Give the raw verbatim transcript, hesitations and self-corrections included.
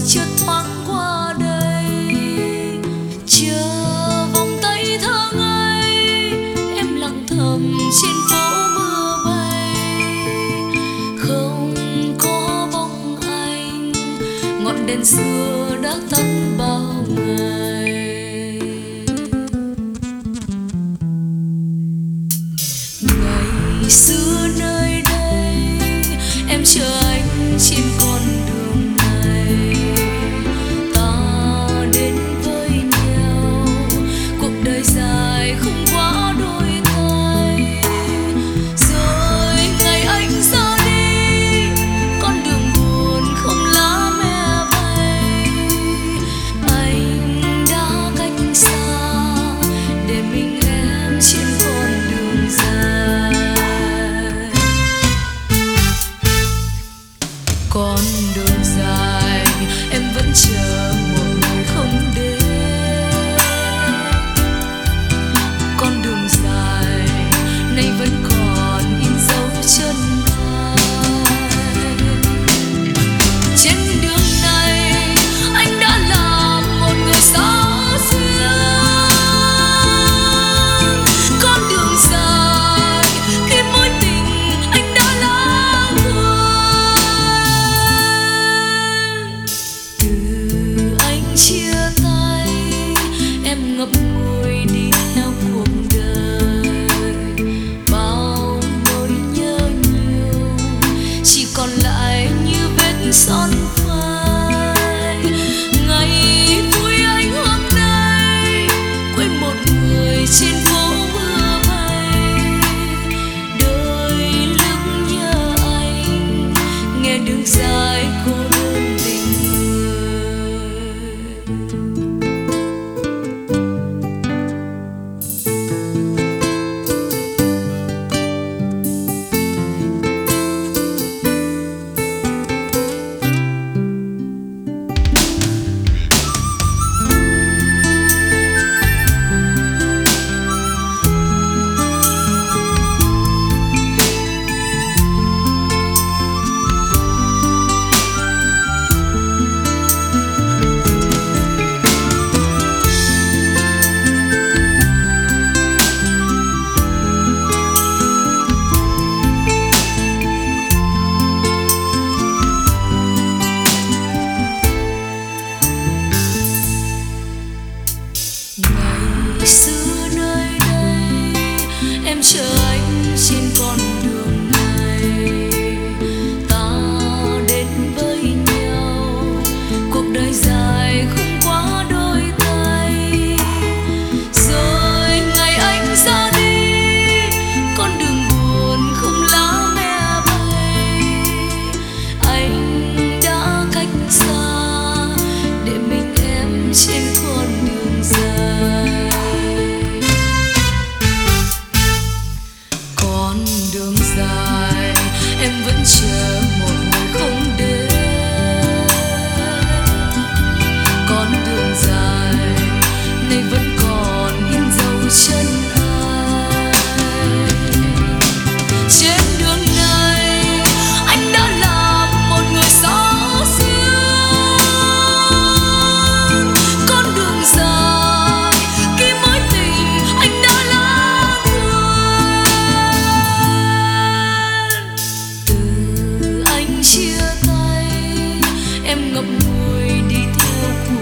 chợt thoáng qua đây, chờ vòng tay thơ ngây em lặng thầm trên phố mưa bay. Không có bóng anh, ngọn đèn xưa đã tắt bao ngày. Ngày xưa nơi đây em chờ anh trên con đường này, ta đến với nhau, cuộc đời dài không quá đôi tay. Rồi ngày anh ra đi, con đường buồn không lá me bay. Anh đã cách xa để mình em trên con đường dài. Con đường dài em vẫn chờ một người không đến. Con đường dài nay vẫn còn in dấu chân ai. Trên đường này anh đã là một người xa xưa. Con đường dài khi mối tình anh đã lãng quên. Từ anh chia tay em ngậm ngùi đi theo cuộc đời, bao nỗi nhớ nhiều chỉ còn lại như vết son phai. Ngày vui anh hôm nay quên một người trên phố mưa bay. Đôi lúc nhớ anh nghe đường dài cô đơn tình người. Ngày xưa nơi đây em chờ anh trên con đường này, ta đến với nhau, cuộc đời dài không quá đôi tay. Rồi ngày anh ra đi, con đường buồn không lá me bay. Anh đã cách xa để mình em trên con đường dài. Con đường dài em vẫn chờ một người không đến. Con đường dài nay vẫn còn in dấu chân ai. Trên đường này anh đã là một người xa xưa. Con đường dài khi mối tình anh đã lãng quên. Từ anh chia tay em ngậm ngùi đi theo cuộc